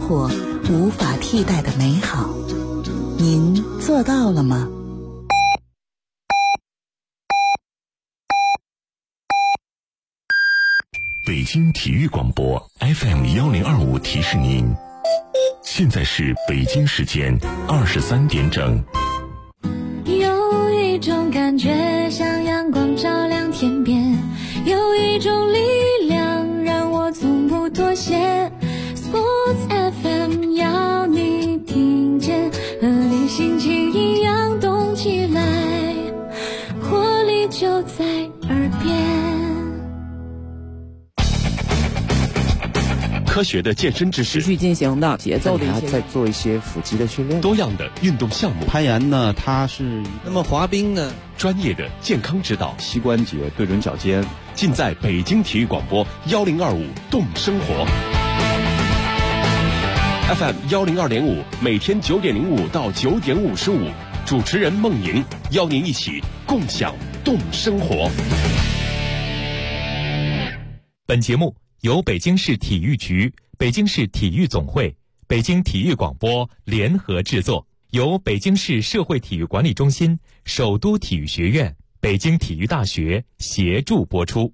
活无法替代的美好，您做到了吗？ 北京体育广播 FM1025提示您，现在是北京时间23点整。 有一种感觉像阳光照亮天边，有一种力量让我从不妥协。 Sports FM 要你听见，和你心情一样动起来，活力就在耳边。 科学的健身知识， 持续进行的节奏的一些， 再做一些腹肌的训练， 多样的运动项目， 攀岩呢，它是那么滑冰呢， 专业的健康指导， 膝关节对准脚尖， 尽在北京体育广播1025动生活 FM102.5，每天9点05到9点55，主持人孟莹邀您一起共享动生活。 本节目由北京市体育局、北京市体育总会、北京体育广播联合制作，由北京市社会体育管理中心、首都体育学院、北京体育大学协助播出。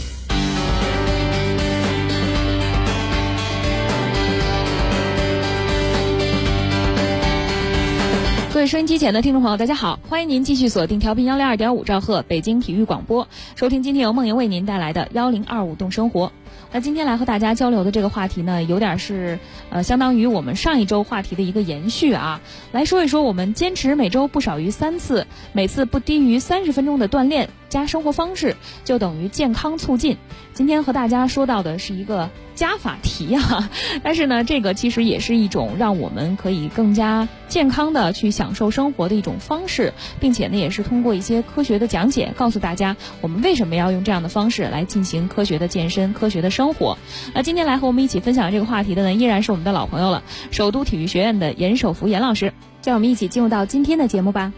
各位收音机前的听众朋友，大家好，欢迎您继续锁定调频102.5兆赫北京体育广播，收听今天由梦莹为您带来的1025动生活。那今天来和大家交流的这个话题呢，有点是相当于我们上一周话题的一个延续啊。来说一说我们坚持每周不少于3次，每次不低于30分钟的锻炼加生活方式，就等于健康促进。今天和大家说到的是一个加法题啊，但是呢，这个其实也是一种让我们可以更加健康的去享受生活的一种方式，并且呢，也是通过一些科学的讲解，告诉大家我们为什么要用这样的方式来进行科学的健身、科学的生活。那今天来和我们一起分享这个话题的呢，依然是我们的老朋友了，首都体育学院的严守福严老师，让我们一起进入到今天的节目吧。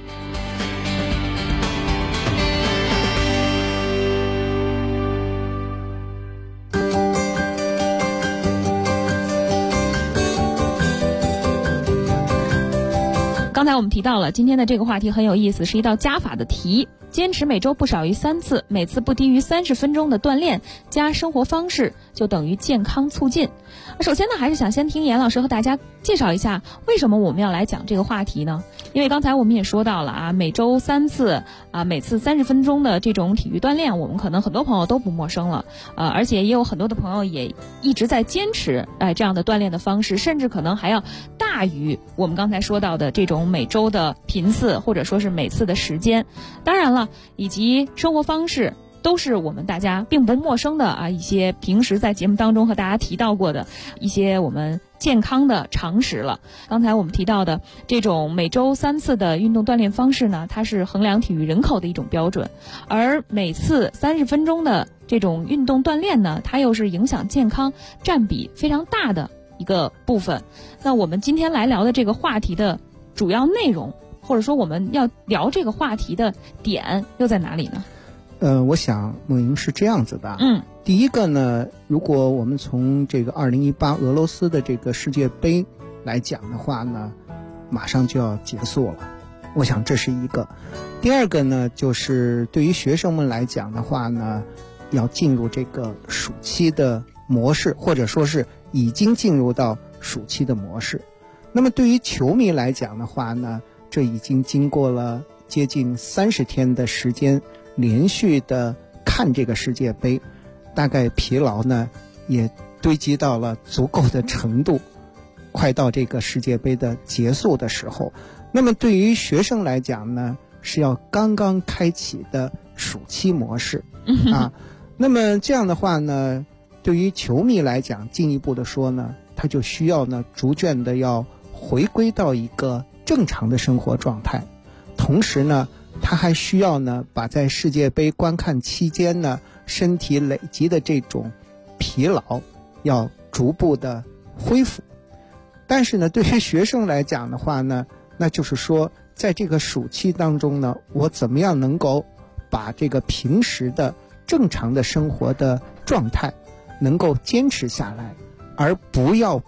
刚才我们提到了今天的这个话题很有意思，是一道加法的题，坚持每周不少于3次，每次不低于30分钟的锻炼加生活方式，就等于健康促进。首先呢，还是想先听严老师和大家介绍一下为什么我们要来讲这个话题呢？因为刚才我们也说到了啊，每周3次啊，每次30分钟的这种体育锻炼，我们可能很多朋友都不陌生了，而且也有很多的朋友也一直在坚持这样的锻炼的方式，甚至可能还要大于我们刚才说到的这种每周的频次或者说是每次的时间。当然了，以及生活方式都是我们大家并不陌生的啊，一些平时在节目当中和大家提到过的一些我们健康的常识了。刚才我们提到的这种每周3次的运动锻炼方式呢，它是衡量体育人口的一种标准，而每次30分钟的这种运动锻炼呢，它又是影响健康占比非常大的一个部分。那我们今天来聊的这个话题的主要内容，或者说我们要聊这个话题的点又在哪里呢？ 我想梦莹是这样子的。第一个呢，如果我们从这个2018俄罗斯的这个世界杯来讲的话呢，马上就要结束了，我想这是一个。第二个呢，就是对于学生们来讲的话呢，要进入这个暑期的模式，或者说是已经进入到暑期的模式。那么对于球迷来讲的话呢，这已经经过了接近30天的时间连续的看这个世界杯，大概疲劳呢也堆积到了足够的程度，快到这个世界杯的结束的时候。那么对于学生来讲呢，是要刚刚开启的暑期模式啊。那么这样的话呢，对于球迷来讲，进一步的说呢，他就需要呢逐渐的要回归到一个正常的生活状态，同时呢他还需要呢把在世界杯观看期间呢身体累积的这种疲劳要逐步的恢复。但是呢对于学生来讲的话呢，那就是说在这个暑期当中呢，我怎么样能够把这个平时的正常的生活的状态能够坚持下来，而不要被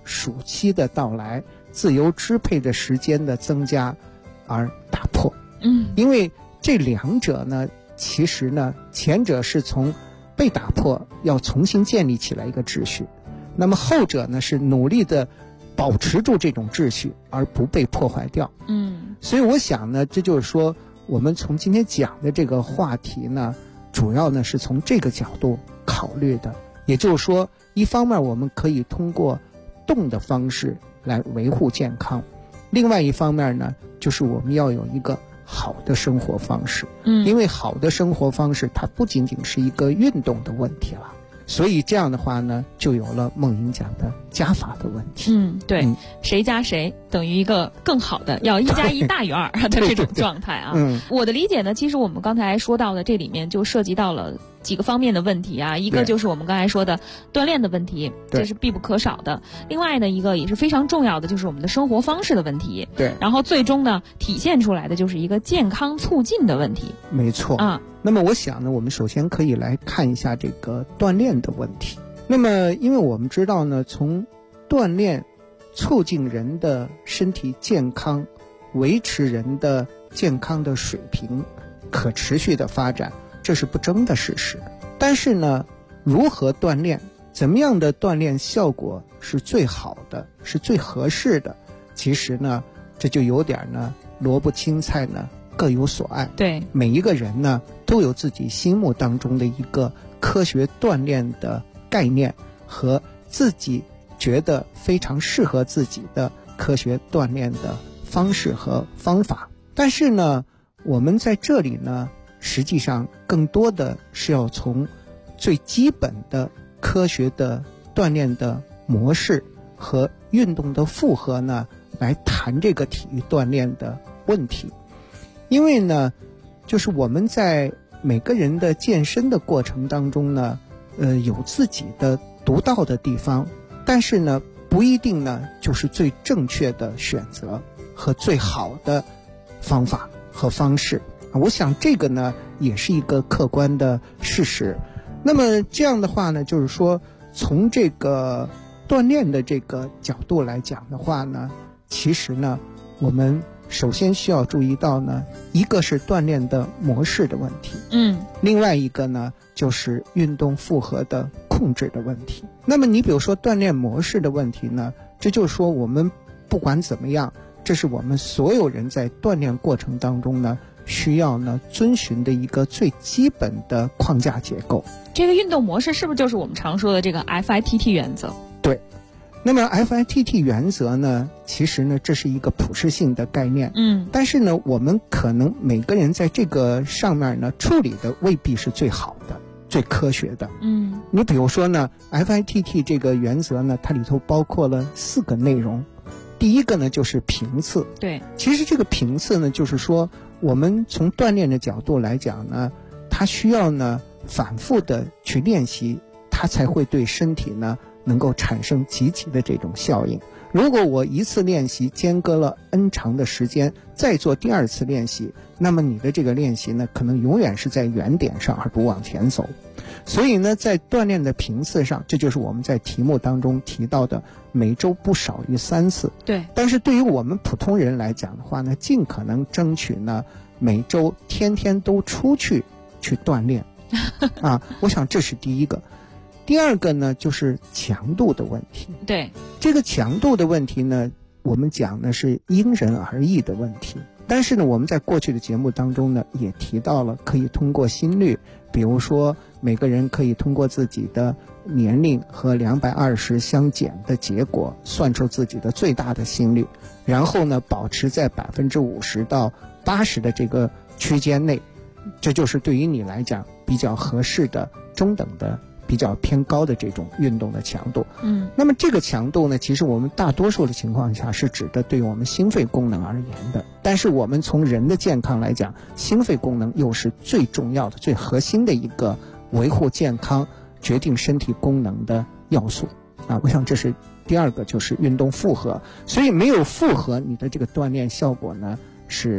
暑期的到来、自由支配的时间的增加而打破。因为这两者呢，其实呢，前者是从被打破要重新建立起来一个秩序，那么后者呢是努力的保持住这种秩序而不被破坏掉。所以我想呢，这就是说我们从今天讲的这个话题呢，主要呢是从这个角度考虑的。也就是说，一方面我们可以通过动的方式来维护健康，另外一方面呢，就是我们要有一个好的生活方式。因为好的生活方式它不仅仅是一个运动的问题了，所以这样的话呢，就有了孟莹讲的加法的问题。 对，谁加谁等于一个更好的，要1+1大于2的这种状态啊。我的理解呢，其实我们刚才说到的这里面就涉及到了几个方面的问题啊，一个就是我们刚才说的锻炼的问题，这是必不可少的。另外呢，一个也是非常重要的，就是我们的生活方式的问题。 对， 然后最终呢，体现出来的就是一个健康促进的问题。 没错啊。那么我想呢，我们首先可以来看一下这个锻炼的问题。那么因为我们知道呢，从锻炼促进人的身体健康，维持人的健康的水平，可持续的发展，这是不争的事实。但是呢，如何锻炼，怎么样的锻炼效果是最好的，是最合适的，其实呢，这就有点呢萝卜青菜呢各有所爱。 对， 每一个人呢都有自己心目当中的一个科学锻炼的概念和自己觉得非常适合自己的科学锻炼的方式和方法。但是呢，我们在这里呢，实际上更多的是要从最基本的科学的锻炼的模式和运动的负荷呢，来谈这个体育锻炼的问题。因为呢，就是我们在每个人的健身的过程当中呢，有自己的独到的地方，但是呢，不一定呢就是最正确的选择和最好的方法和方式。我想这个呢也是一个客观的事实。那么这样的话呢，就是说从这个锻炼的这个角度来讲的话呢，其实呢我们首先需要注意到呢，一个是锻炼的模式的问题，另外一个呢就是运动负荷的控制的问题。那么你比如说锻炼模式的问题呢，这就是说我们不管怎么样，这是我们所有人在锻炼过程当中呢需要呢遵循的一个最基本的框架结构。 这个运动模式是不是就是我们常说的这个 FITT 原则？ 对。那么 FITT 原则呢，其实呢这是一个普适性的概念，但是呢我们可能每个人在这个上面呢处理的未必是最好的、最科学的。你比如说呢 FITT 这个原则呢，它里头包括了4个内容。第一个呢就是频次。 对， 其实这个频次呢，就是说我们从锻炼的角度来讲呢，它需要呢反复的去练习，它才会对身体呢能够产生积极的这种效应。如果我一次练习间隔了 N 长的时间，再做第2次练习，那么你的这个练习呢，可能永远是在原点上而不往前走。所以呢，在锻炼的频次上，这就是我们在题目当中提到的每周不少于3次。 对。但是对于我们普通人来讲的话呢，尽可能争取呢每周天天都出去锻炼啊，我想这是第一个。第二个呢，就是强度的问题。 对， 这个强度的问题呢，我们讲的是因人而异的问题。但是呢，我们在过去的节目当中呢，也提到了可以通过心率，比如说每个人可以通过自己的年龄和220相减的结果，算出自己的最大的心率，然后呢，保持在50%到80%的这个区间内，这就是对于你来讲比较合适的中等的比较偏高的这种运动的强度。那么这个强度呢，其实我们大多数的情况下是指的对我们心肺功能而言的。但是我们从人的健康来讲，心肺功能又是最重要的、最核心的一个维护健康、决定身体功能的要素啊。我想这是第二个，就是运动负荷。所以没有负荷，你的这个锻炼效果呢是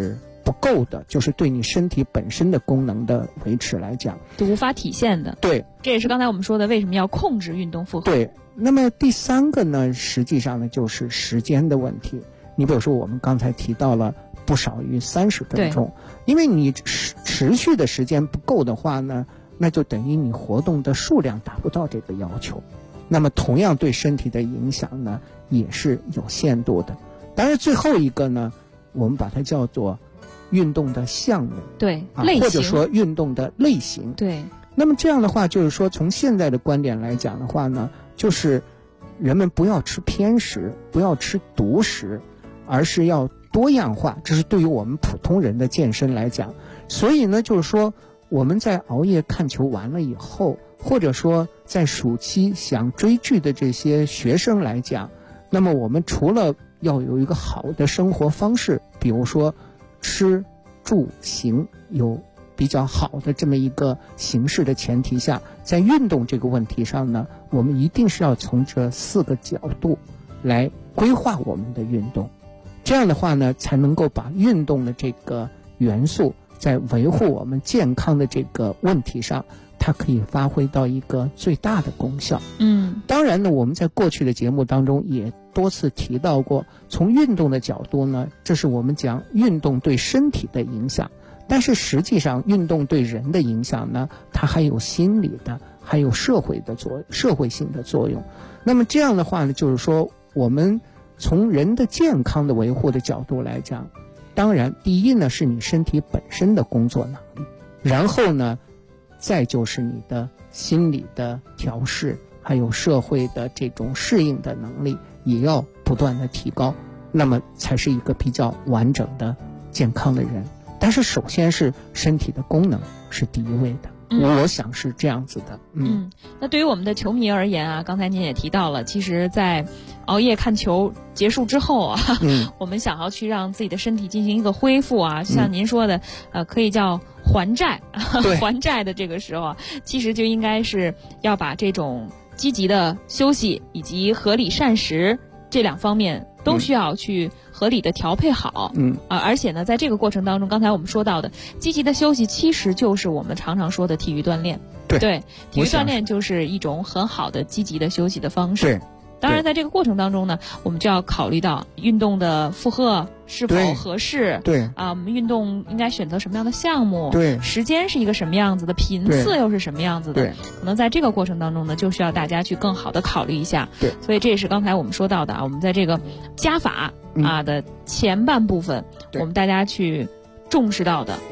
不够的，就是对你身体本身的功能的维持来讲， 就无法体现的。 对， 这也是刚才我们说的为什么要控制运动负荷。 对，那么第三个呢，实际上呢就是时间的问题。你比如说我们刚才提到了不少于30分钟，因为你持续的时间不够的话呢，那就等于你活动的数量达不到这个要求，那么同样对身体的影响呢也是有限度的。当然最后一个呢，我们把它叫做运动的项目， 对，类型， 或者说运动的类型。 对， 那么这样的话就是说，从现在的观点来讲的话呢，就是人们不要吃偏食，不要吃独食，而是要多样化，这是对于我们普通人的健身来讲。所以呢，就是说我们在熬夜看球完了以后，或者说在暑期想追剧的这些学生来讲，那么我们除了要有一个好的生活方式，比如说吃住行有比较好的这么一个形式的前提下，在运动这个问题上呢，我们一定是要从这4个角度来规划我们的运动。这样的话呢，才能够把运动的这个元素在维护我们健康的这个问题上，它可以发挥到一个最大的功效。当然呢，我们在过去的节目当中也多次提到过，从运动的角度呢，这是我们讲运动对身体的影响，但是实际上运动对人的影响呢，它还有心理的，还有社会性的作用。那么这样的话呢，就是说我们从人的健康的维护的角度来讲，当然第一呢是你身体本身的工作能力，然后呢再就是你的心理的调试，还有社会的这种适应的能力也要不断的提高，那么才是一个比较完整的健康的人。但是首先是身体的功能是第一位的，我想是这样子的。 那对于我们的球迷而言啊，刚才您也提到了，其实在熬夜看球结束之后啊，我们想要去让自己的身体进行一个恢复啊，像您说的可以叫还债还债的这个时候啊，其实就应该是要把这种积极的休息以及合理膳食这2方面都需要去合理的调配好。而且呢，在这个过程当中，刚才我们说到的积极的休息，其实就是我们常常说的体育锻炼。对，体育锻炼就是一种很好的积极的休息的方式。当然在这个过程当中呢，我们就要考虑到运动的负荷是否合适，我们运动应该选择什么样的项目，时间是一个什么样子的，频次又是什么样子的，可能在这个过程当中呢，就需要大家去更好的考虑一下。所以这也是刚才我们说到的我们在这个加法的前半部分，我们大家去重视到的。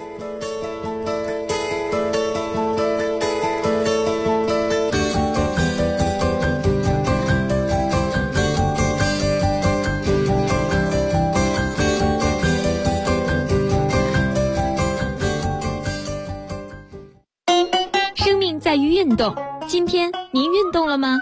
在于运动，今天您运动了吗？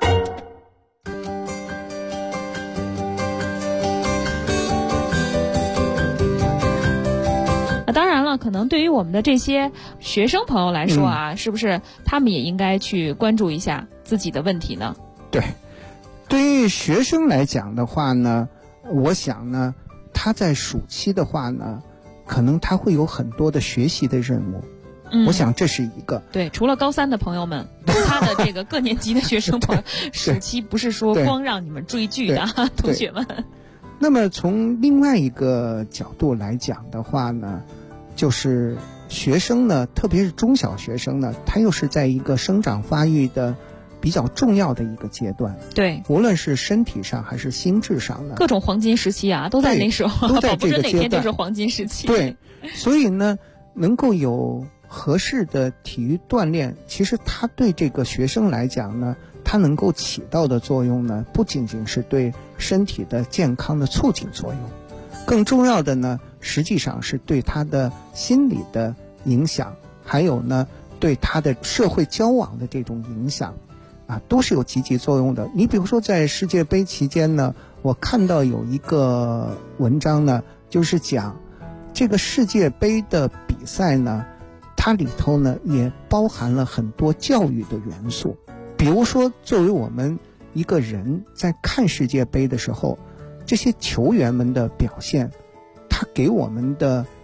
当然了，可能对于我们的这些学生朋友来说啊，是不是他们也应该去关注一下自己的问题呢？ 对于学生来讲的话呢，我想呢，他在暑期的话呢，可能他会有很多的学习的任务。我想这是一个对，除了高3的朋友们，他的这个各年级的学生朋友，暑期不是说光让你们追剧的同学们。 那么从另外一个角度来讲的话呢，就是学生呢，特别是中小学生呢，他又是在一个生长发育的比较重要的一个阶段。无论是身体上还是心智上呢， 各种黄金时期啊，都在那时候， 都在这个阶段， 哪天就是黄金时期。 所以呢，能够有合适的体育锻炼，其实它对这个学生来讲呢，它能够起到的作用呢，不仅仅是对身体的健康的促进作用，更重要的呢，实际上是对他的心理的影响，还有呢，对他的社会交往的这种影响都是有积极作用的。你比如说在世界杯期间呢，我看到有一个文章呢，就是讲这个世界杯的比赛呢，它里头呢也包含了很多教育的元素。比如说作为我们一个人在看世界杯的时候，这些球员们的表现，他给我们的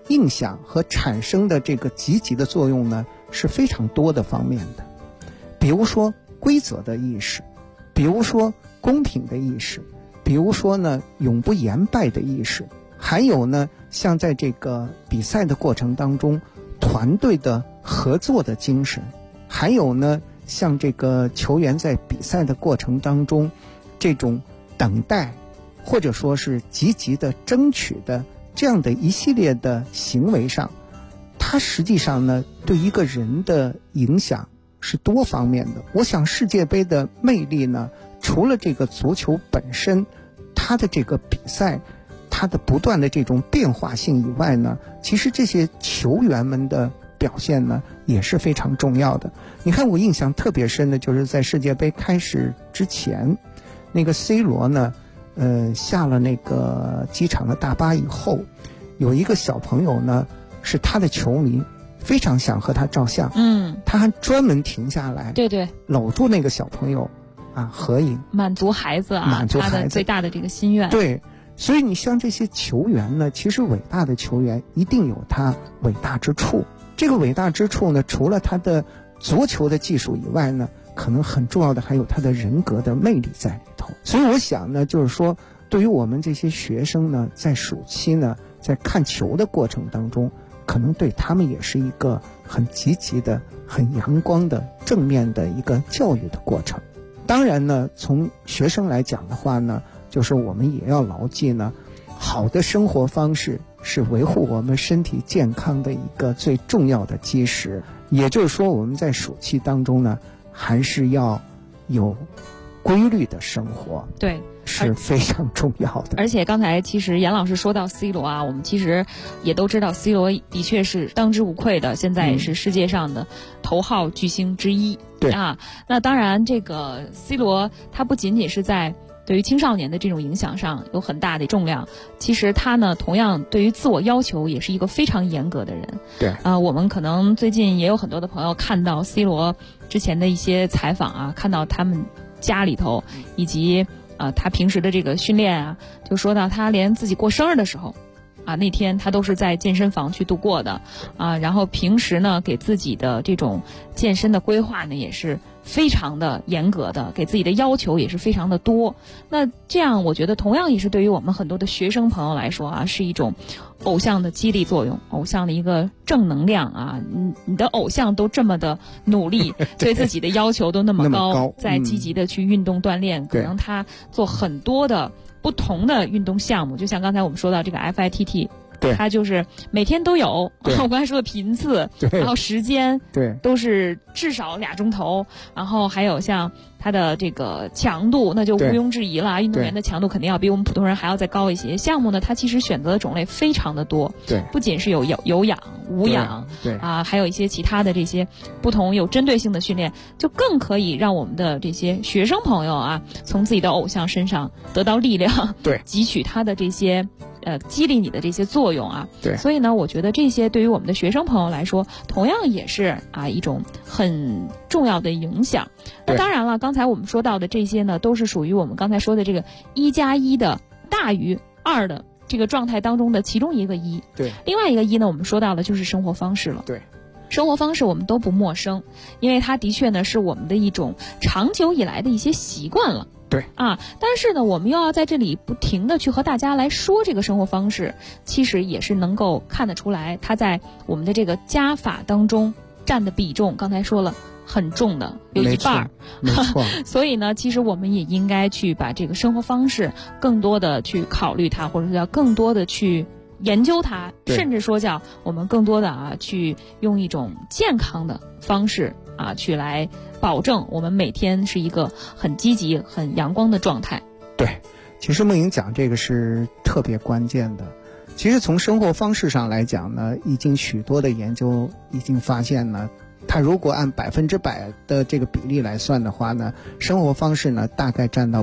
印象和产生的这个积极的作用呢是非常多的方面的，比如说规则的意识，比如说公平的意识，比如说呢永不言败的意识，还有呢像在这个比赛的过程当中团队的合作的精神，还有呢像这个球员在比赛的过程当中这种等待或者说是积极的争取的这样的一系列的行为上，它实际上呢对一个人的影响是多方面的。我想世界杯的魅力呢，除了这个足球本身它的这个比赛它的不断的这种变化性以外呢，其实这些球员们的表现呢也是非常重要的。你看我印象特别深的就是在世界杯开始之前，那个 C 罗呢下了那个机场的大巴以后，有一个小朋友呢是他的球迷，非常想和他照相，他还专门停下来， 对对， 搂住那个小朋友啊合影， 满足孩子啊， 满足孩子他的最大的这个心愿。 对，所以你像这些球员呢，其实伟大的球员一定有他伟大之处。这个伟大之处呢，除了他的足球的技术以外呢，可能很重要的还有他的人格的魅力在里头。所以我想呢，就是说对于我们这些学生呢，在暑期呢，在看球的过程当中，可能对他们也是一个很积极的、很阳光的、正面的一个教育的过程。当然呢，从学生来讲的话呢，就是我们也要牢记呢，好的生活方式是维护我们身体健康的一个最重要的基石。也就是说，我们在暑期当中呢，还是要有规律的生活， 对， 是非常重要的。 而且刚才其实严老师说到 C 罗啊，我们其实也都知道 C 罗的确是当之无愧的，现在也是世界上的头号巨星之一。 对啊，那当然这个 C 罗他不仅仅是在对于青少年的这种影响上有很大的重量，其实他呢同样对于自我要求也是一个非常严格的人。 对， 我们可能最近也有很多的朋友看到 C 罗之前的一些采访啊，看到他们家里头以及他平时的这个训练啊，就说到他连自己过生日的时候啊，那天他都是在健身房去度过的啊，然后平时呢给自己的这种健身的规划呢也是非常的严格的，给自己的要求也是非常的多。那这样我觉得同样也是对于我们很多的学生朋友来说啊，是一种偶像的激励作用，偶像的一个正能量啊。你的偶像都这么的努力，对自己的要求都那么高，在积极的去运动锻炼，可能他做很多的不同的运动项目，就像刚才我们说到这个 FITT， 它就是每天都有，我刚才说的频次，然后时间，都是至少2钟头，然后还有像它的这个强度，那就毋庸置疑了，运动员的强度肯定要比我们普通人还要再高一些。项目呢，它其实选择的种类非常的多，不仅是有氧、无氧，还有一些其他的这些不同有针对性的训练，就更可以让我们的这些学生朋友啊，从自己的偶像身上得到力量，汲取他的这些激励你的这些作用啊。所以呢，我觉得这些对于我们的学生朋友来说，同样也是一种很重要的影响。那当然了，刚才我们说到的这些呢，都是属于我们刚才说的这个1+1的大于2的这个状态当中的其中一个1。另外一个1呢，我们说到的就是生活方式了。生活方式我们都不陌生，因为它的确呢是我们的一种长久以来的一些习惯了。但是呢，我们又要在这里不停的去和大家来说这个生活方式，其实也是能够看得出来，它在我们的这个家法当中占的比重，刚才说了很重的，有1半， 没错。 所以呢，其实我们也应该去把这个生活方式更多的去考虑它，或者说要更多的去研究它，甚至说叫我们更多的去用一种健康的方式去来保证我们每天是一个很积极、很阳光的状态。 其实梦莹讲这个是特别关键的。其实从生活方式上来讲呢，已经许多的研究已经发现呢，它如果按100%的这个比例来算的话呢，生活方式呢大概占到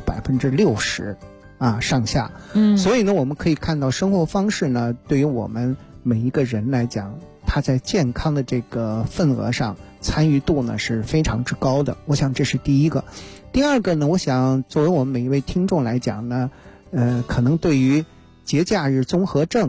60%上下。所以呢，我们可以看到生活方式呢，对于我们每一个人来讲，它在健康的这个份额上参与度呢是非常之高的。我想这是第一个。第二个呢，我想作为我们每一位听众来讲呢，可能对于节假日综合症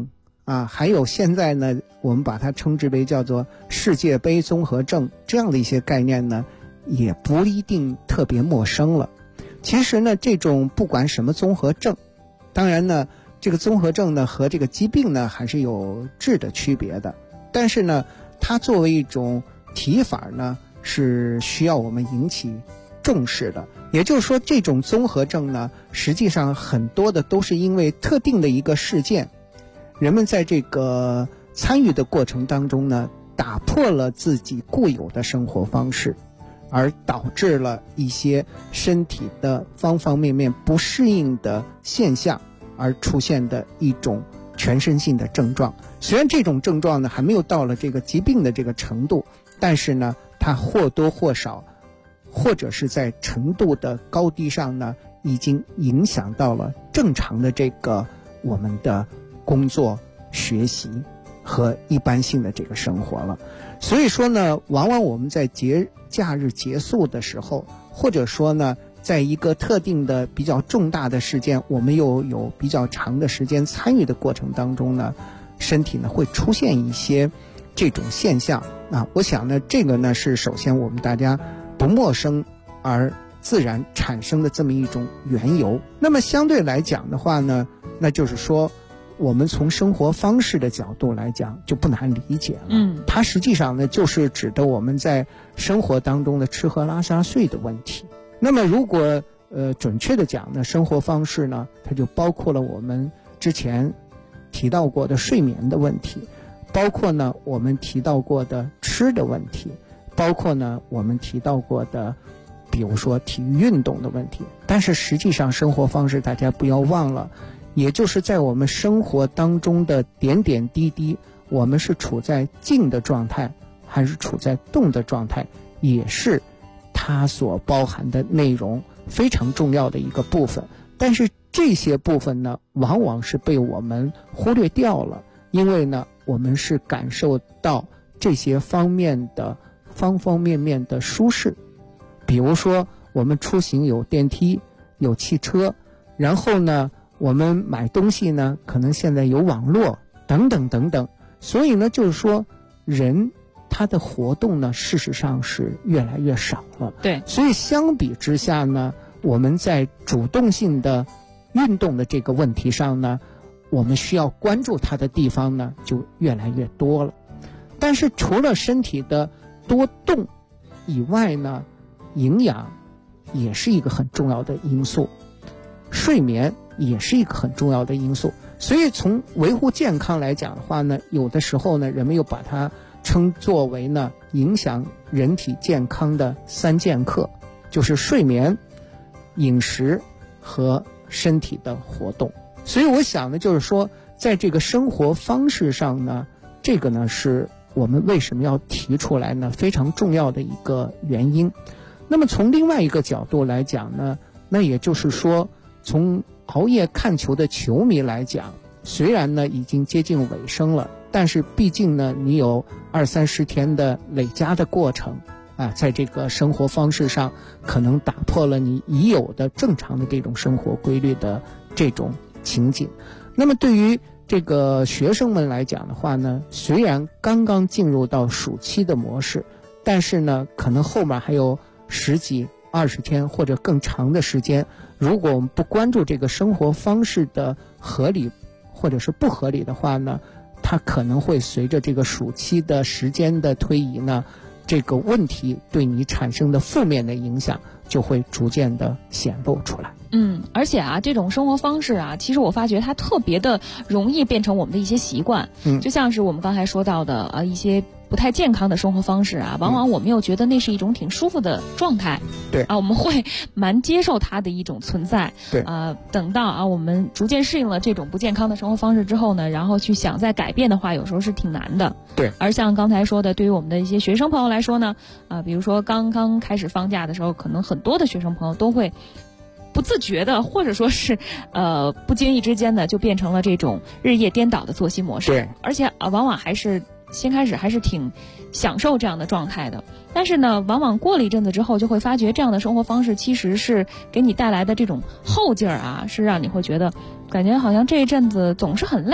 还有现在呢，我们把它称之为叫做世界杯综合症这样的一些概念呢，也不一定特别陌生了。其实呢，这种不管什么综合症，当然呢，这个综合症呢和这个疾病呢还是有质的区别的，但是呢，它作为一种提法呢，是需要我们引起重视的。也就是说，这种综合症呢，实际上很多的都是因为特定的一个事件，人们在这个参与的过程当中呢，打破了自己固有的生活方式，而导致了一些身体的方方面面不适应的现象，而出现的一种全身性的症状。虽然这种症状呢还没有到了这个疾病的这个程度，但是呢，它或多或少，或者是在程度的高低上呢，已经影响到了正常的这个我们的工作、学习和一般性的这个生活了。所以说呢，往往我们在假日结束的时候，或者说呢，在一个特定的比较重大的事件，我们又有比较长的时间参与的过程当中呢，身体呢会出现一些这种现象。我想呢，这个呢是首先我们大家不陌生而自然产生的这么一种缘由。那么相对来讲的话呢，那就是说我们从生活方式的角度来讲就不难理解了。它实际上呢就是指的我们在生活当中的吃喝拉撒睡的问题。那么如果准确的讲呢，生活方式呢，它就包括了我们之前提到过的睡眠的问题，包括呢我们提到过的吃的问题，包括呢我们提到过的比如说体育运动的问题。但是实际上生活方式大家不要忘了，也就是在我们生活当中的点点滴滴，我们是处在静的状态还是处在动的状态，也是它所包含的内容非常重要的一个部分。但是这些部分呢，往往是被我们忽略掉了，因为呢，我们是感受到这些方面的方方面面的舒适。比如说我们出行有电梯有汽车，然后呢我们买东西呢可能现在有网络等等等等。所以呢就是说人他的活动呢事实上是越来越少了。 对， 所以相比之下呢，我们在主动性的运动的这个问题上呢，我们需要关注它的地方呢就越来越多了。但是除了身体的多动以外呢，营养也是一个很重要的因素，睡眠也是一个很重要的因素。所以从维护健康来讲的话呢，有的时候呢人们又把它称作为呢影响人体健康的3剑客，就是睡眠、饮食和身体的活动。所以我想呢，就是说在这个生活方式上呢，这个呢是我们为什么要提出来呢非常重要的一个原因。那么从另外一个角度来讲呢，那也就是说从熬夜看球的球迷来讲，虽然呢已经接近尾声了，但是毕竟呢你有20-30天的累加的过程在这个生活方式上可能打破了你已有的正常的这种生活规律的这种情景。那么对于这个学生们来讲的话呢，虽然刚刚进入到暑期的模式，但是呢可能后面还有10几20天或者更长的时间，如果我们不关注这个生活方式的合理或者是不合理的话呢，它可能会随着这个暑期的时间的推移呢，这个问题对你产生的负面的影响就会逐渐的显露出来。 而且这种生活方式其实我发觉它特别的容易变成我们的一些习惯。就像是我们刚才说到的一些不太健康的生活方式往往我们又觉得那是一种挺舒服的状态。 对我们会蛮接受它的一种存在。 对等到我们逐渐适应了这种不健康的生活方式之后呢，然后去想再改变的话，有时候是挺难的。 对。 而像刚才说的，对于我们的一些学生朋友来说呢，比如说刚刚开始放假的时候，可能很多的学生朋友都会不自觉的，或者说是不经意之间的就变成了这种日夜颠倒的作息模式。 对。 而且往往还是先开始还是挺享受这样的状态的，但是呢往往过了一阵子之后，就会发觉这样的生活方式其实是给你带来的这种后劲儿是让你会觉得感觉好像这一阵子总是很累。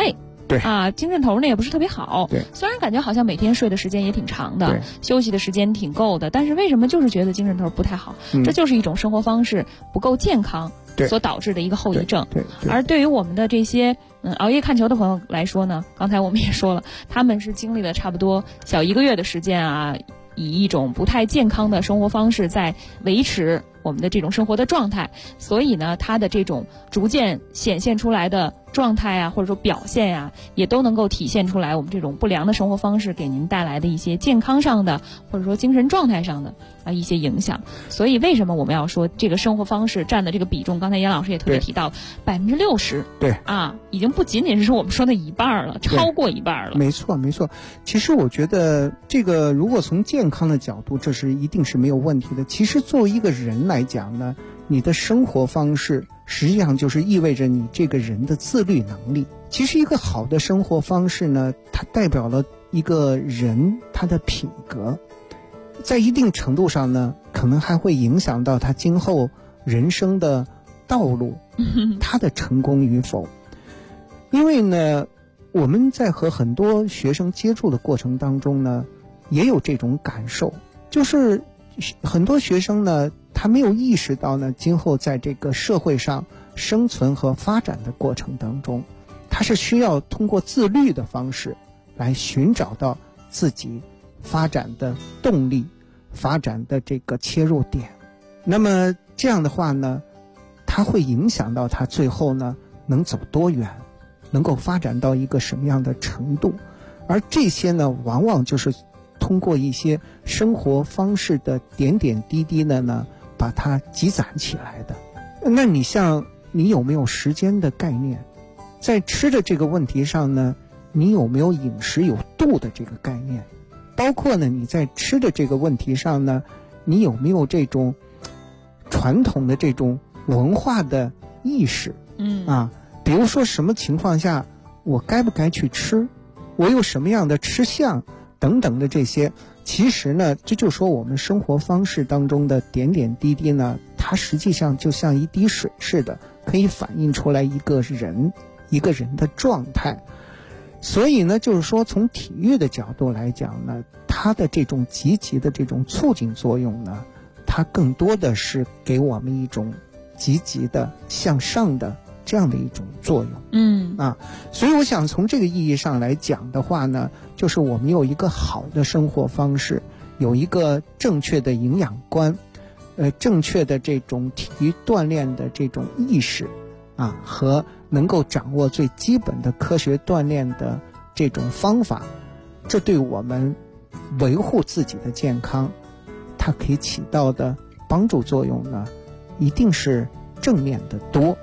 对精神头呢也不是特别好。 对， 虽然感觉好像每天睡的时间也挺长的， 对， 休息的时间挺够的，但是为什么就是觉得精神头不太好？这就是一种生活方式不够健康所导致的一个后遗症。 对， 而对于我们的这些熬夜看球的朋友来说呢，刚才我们也说了，他们是经历了差不多小1个月的时间啊，以一种不太健康的生活方式在维持我们的这种生活的状态，所以呢，他的这种逐渐显现出来的状态啊，或者说表现呀，也都能够体现出来我们这种不良的生活方式给您带来的一些健康上的或者说精神状态上的一些影响。所以为什么我们要说这个生活方式占的这个比重，刚才严老师也特别提到60%， 对已经不仅仅是我们说的一半了，超过一半了。 没错。其实我觉得这个如果从健康的角度，这是一定是没有问题的。其实作为一个人来讲呢，你的生活方式实际上就是意味着你这个人的自律能力。其实一个好的生活方式呢，它代表了一个人他的品格，在一定程度上呢，可能还会影响到他今后人生的道路，他的成功与否。因为呢，我们在和很多学生接触的过程当中呢，也有这种感受，就是很多学生呢，他没有意识到呢，今后在这个社会上生存和发展的过程当中，他是需要通过自律的方式来寻找到自己发展的动力，发展的这个切入点。那么这样的话呢，它会影响到他最后呢能走多远，能够发展到一个什么样的程度。而这些呢，往往就是通过一些生活方式的点点滴滴的呢，把它积攒起来的。那你像你有没有时间的概念？在吃的这个问题上呢，你有没有饮食有度的这个概念？包括呢，你在吃的这个问题上呢，你有没有这种传统的这种文化的意识？比如说什么情况下我该不该去吃，我有什么样的吃相等等的这些。其实呢，这就说我们生活方式当中的点点滴滴呢，它实际上就像一滴水似的，可以反映出来一个人的状态。所以呢，就是说从体育的角度来讲呢，它的这种积极的这种促进作用呢，它更多的是给我们一种积极的向上的这样的一种作用。所以我想从这个意义上来讲的话呢，就是我们有一个好的生活方式，有一个正确的营养观，正确的这种体育锻炼的这种意识和能够掌握最基本的科学锻炼的这种方法，这对我们维护自己的健康，它可以起到的帮助作用呢，一定是正面的多。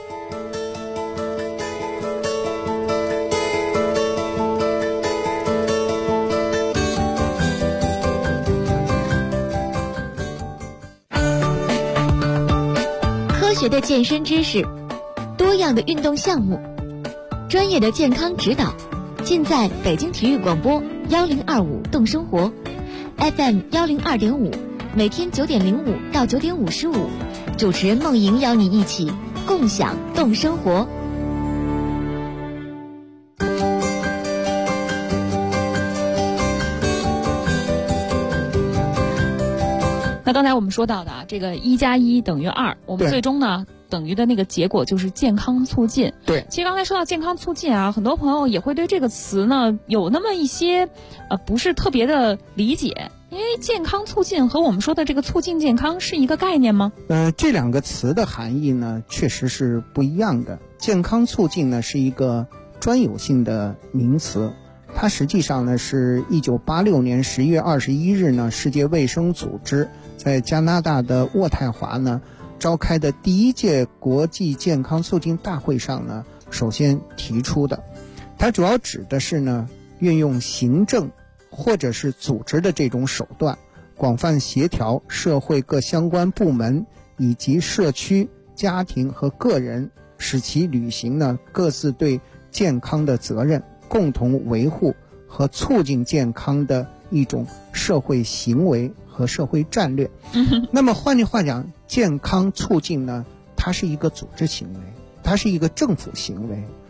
科学的健身知识，多样的运动项目，专业的健康指导，尽在北京体育广播1025动生活 FM 102.5，每天9点05到9点55，主持人梦莹邀你一起共享动生活。 那刚才我们说到的这个1+1等于2，我们最终呢等于的那个结果就是健康促进。 对， 其实刚才说到健康促进很多朋友也会对这个词呢有那么一些不是特别的理解，因为健康促进和我们说的这个促进健康是一个概念吗？ 这两个词的含义呢确实是不一样的。健康促进呢是一个专有性的名词，它实际上呢是1986年10月21日呢，世界卫生组织在加拿大的渥太华呢召开的第1届国际健康促进大会上呢首先提出的。它主要指的是呢运用行政或者是组织的这种手段，广泛协调社会各相关部门以及社区、家庭和个人，使其履行呢各自对健康的责任，共同维护和促进健康的一种社会行为和社会战略。那么换句话讲，健康促进呢，它是一个组织行为，它是一个政府行为，它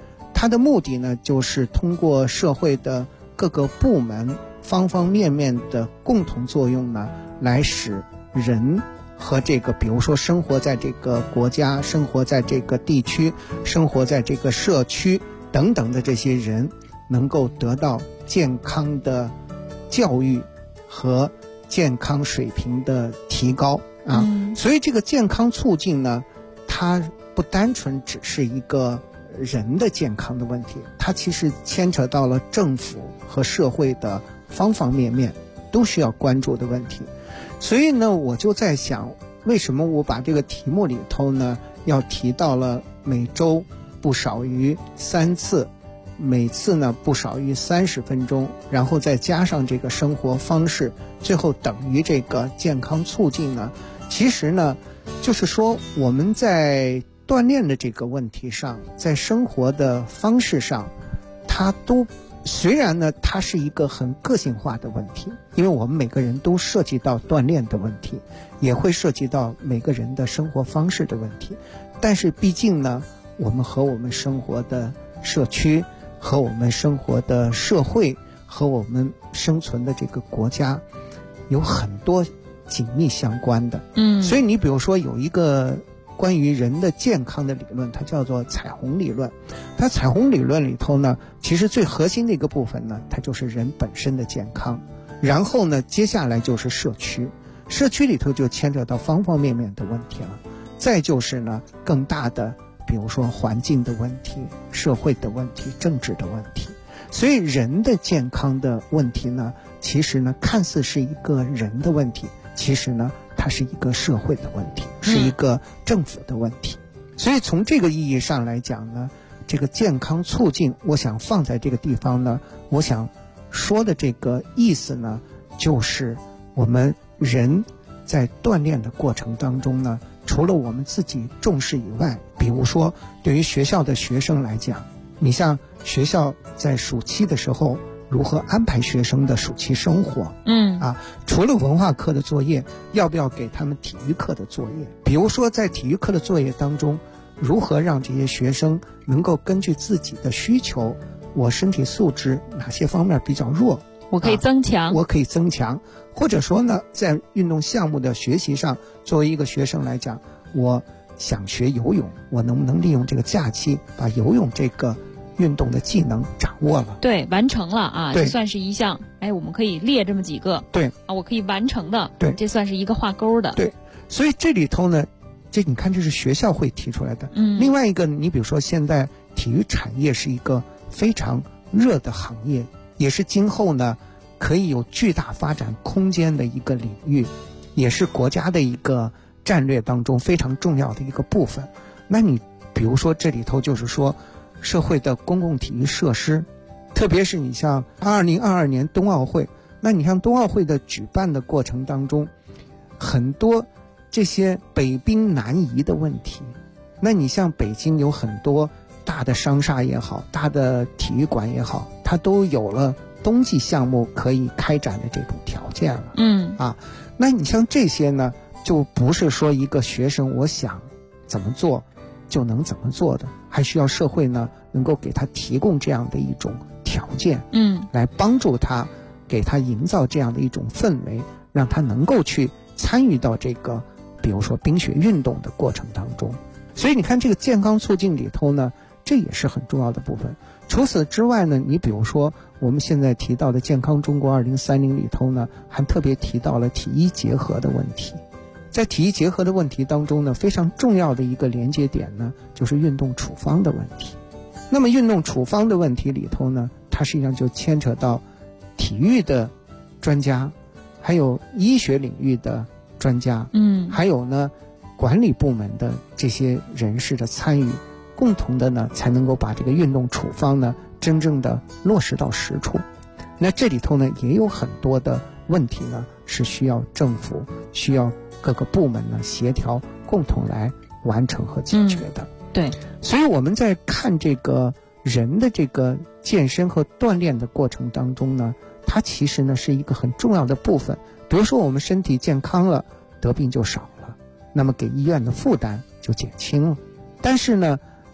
它的目的呢，就是通过社会的各个部门方方面面的共同作用呢，来使人和这个比如说生活在这个国家、生活在这个地区、生活在这个社区等等的这些人能够得到健康的教育和健康水平的提高啊。所以这个健康促进呢，它不单纯只是一个人的健康的问题，它其实牵扯到了政府和社会的方方面面都需要关注的问题。所以呢，我就在想，为什么我把这个题目里头呢要提到了每周不少于3次，每次呢不少于30分钟，然后再加上这个生活方式，最后等于这个健康促进呢？其实呢，就是说我们在锻炼的这个问题上，在生活的方式上，它都虽然呢它是一个很个性化的问题，因为我们每个人都涉及到锻炼的问题，也会涉及到每个人的生活方式的问题，但是毕竟呢，我们和我们生活的社区、和我们生活的社会、和我们生存的这个国家有很多紧密相关的。所以你比如说有一个关于人的健康的理论，它叫做彩虹理论。它彩虹理论里头呢，其实最核心的一个部分呢，它就是人本身的健康。然后呢，接下来就是社区，社区里头就牵扯到方方面面的问题了。再就是呢，更大的，比如说环境的问题、社会的问题、政治的问题。所以人的健康的问题呢，其实呢，看似是一个人的问题，其实呢，它是一个社会的问题，是一个政府的问题。所以从这个意义上来讲呢，这个健康促进，我想放在这个地方呢，我想说的这个意思呢，就是我们人在锻炼的过程当中呢，除了我们自己重视以外，比如说对于学校的学生来讲，你像学校在暑期的时候如何安排学生的暑期生活，除了文化课的作业，要不要给他们体育课的作业？比如说在体育课的作业当中，如何让这些学生能够根据自己的需求，我身体素质哪些方面比较弱， 我可以增强， 或者说呢，在运动项目的学习上，作为一个学生来讲，我想学游泳，我能不能利用这个假期把游泳这个运动的技能掌握了？ 对，完成了啊，这算是一项。我们可以列这么几个。 对啊，我可以完成的。 对， 这算是一个画勾的。 对，所以这里头呢，你看这是学校会提出来的。另外一个，你比如说现在体育产业是一个非常热的行业，也是今后呢可以有巨大发展空间的一个领域，也是国家的一个战略当中非常重要的一个部分。那你比如说这里头就是说社会的公共体育设施，特别是你像2022年冬奥会，那你像冬奥会的举办的过程当中，很多这些北冰南移的问题，那你像北京有很多大的商厦也好，大的体育馆也好，它都有了冬季项目可以开展的这种条件了。那你像这些呢，就不是说一个学生我想怎么做就能怎么做的，还需要社会呢能够给他提供这样的一种条件，来帮助他，给他营造这样的一种氛围，让他能够去参与到这个比如说冰雪运动的过程当中。所以你看这个健康促进里头呢，这也是很重要的部分。除此之外呢，你比如说我们现在提到的健康中国2030里头呢，还特别提到了体医结合的问题。在体医结合的问题当中呢，非常重要的一个连接点呢，就是运动处方的问题。那么运动处方的问题里头呢，它实际上就牵扯到体育的专家，还有医学领域的专家，还有呢管理部门的这些人士的参与，共同的呢才能够把这个运动处方呢真正的落实到实处。那这里头呢也有很多的问题呢是需要政府、需要各个部门呢协调共同来完成和解决的。 对， 所以我们在看这个人的这个健身和锻炼的过程当中呢，它其实呢是一个很重要的部分。比如说我们身体健康了，得病就少了，那么给医院的负担就减轻了。但是呢，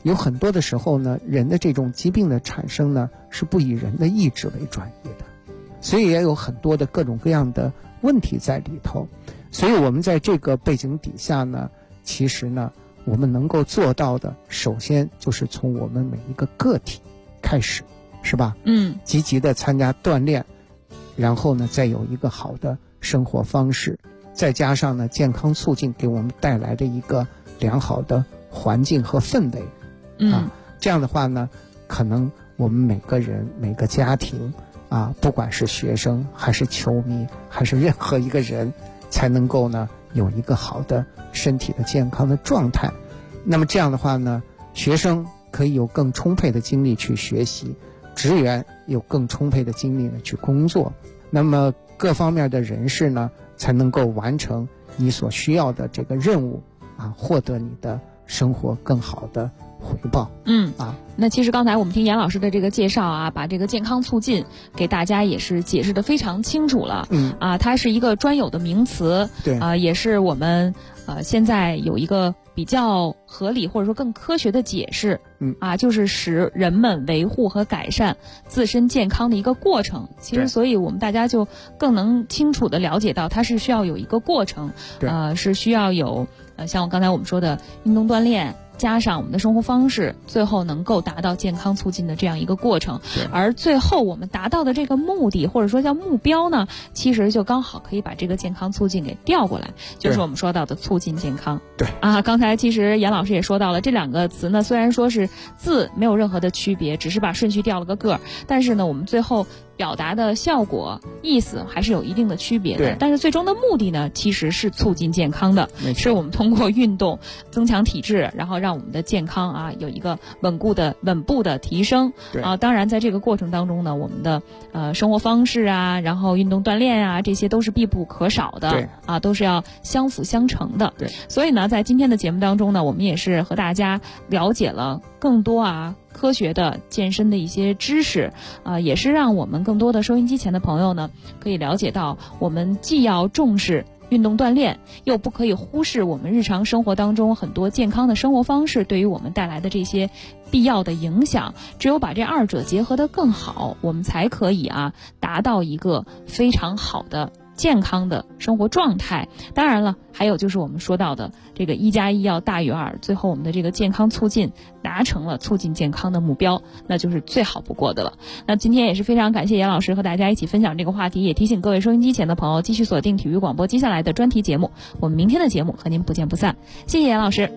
有很多的时候呢，人的这种疾病的产生呢，是不以人的意志为转移的，所以也有很多的各种各样的问题在里头。所以我们在这个背景底下呢，其实呢，我们能够做到的，首先就是从我们每一个个体开始，是吧？积极的参加锻炼，然后呢，再有一个好的生活方式，再加上呢，健康促进给我们带来的一个良好的环境和氛围。这样的话呢，可能我们每个人每个家庭不管是学生还是球迷还是任何一个人，才能够呢有一个好的身体的健康的状态。那么这样的话呢，学生可以有更充沛的精力去学习，职员有更充沛的精力呢去工作，那么各方面的人士呢才能够完成你所需要的这个任务获得你的生活更好的回报。 那其实刚才我们听严老师的这个介绍把这个健康促进给大家也是解释得非常清楚了。它是一个专有的名词， 对也是我们现在有一个比较合理或者说更科学的解释。就是使人们维护和改善自身健康的一个过程。其实，所以我们大家就更能清楚地了解到，它是需要有一个过程，是需要有像刚才我们说的运动锻炼，加上我们的生活方式，最后能够达到健康促进的这样一个过程。而最后我们达到的这个目的或者说叫目标呢，其实就刚好可以把这个健康促进给调过来，就是我们说到的促进健康。刚才其实严老师也说到了，这两个词呢，虽然说是字没有任何的区别，只是把顺序调了个个，但是呢，我们最后表达的效果意思还是有一定的区别的。但是最终的目的呢，其实是促进健康的，是我们通过运动增强体质，然后让我们的健康有一个稳步的提升。当然在这个过程当中呢，我们的生活方式然后运动锻炼这些都是必不可少的，都是要相辅相成的。所以呢，在今天的节目当中呢，我们也是和大家了解了更多科学的健身的一些知识，也是让我们更多的收音机前的朋友呢，可以了解到，我们既要重视运动锻炼，又不可以忽视我们日常生活当中很多健康的生活方式对于我们带来的这些必要的影响。只有把这二者结合得更好，我们才可以达到一个非常好的健康的生活状态。当然了，还有就是我们说到的这个1+1要大于2，最后我们的这个健康促进达成了促进健康的目标，那就是最好不过的了。那今天也是非常感谢严老师和大家一起分享这个话题，也提醒各位收音机前的朋友继续锁定体育广播接下来的专题节目，我们明天的节目和您不见不散。谢谢严老师。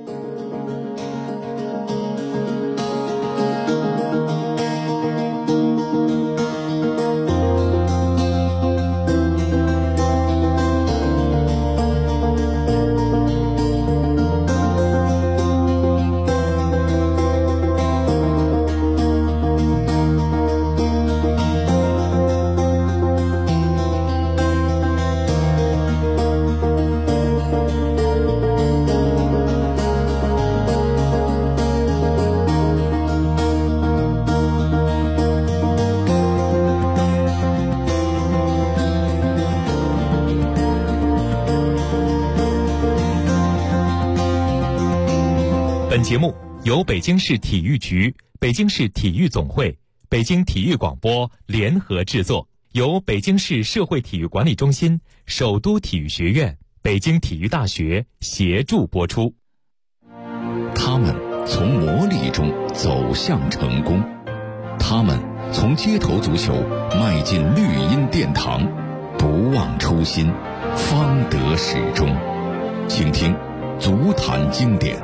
本节目由北京市体育局、北京市体育总会、北京体育广播联合制作，由北京市社会体育管理中心、首都体育学院、北京体育大学协助播出。 他们从磨砺中走向成功，他们从街头足球迈进绿茵殿堂，不忘初心，方得始终。请听足坛经典。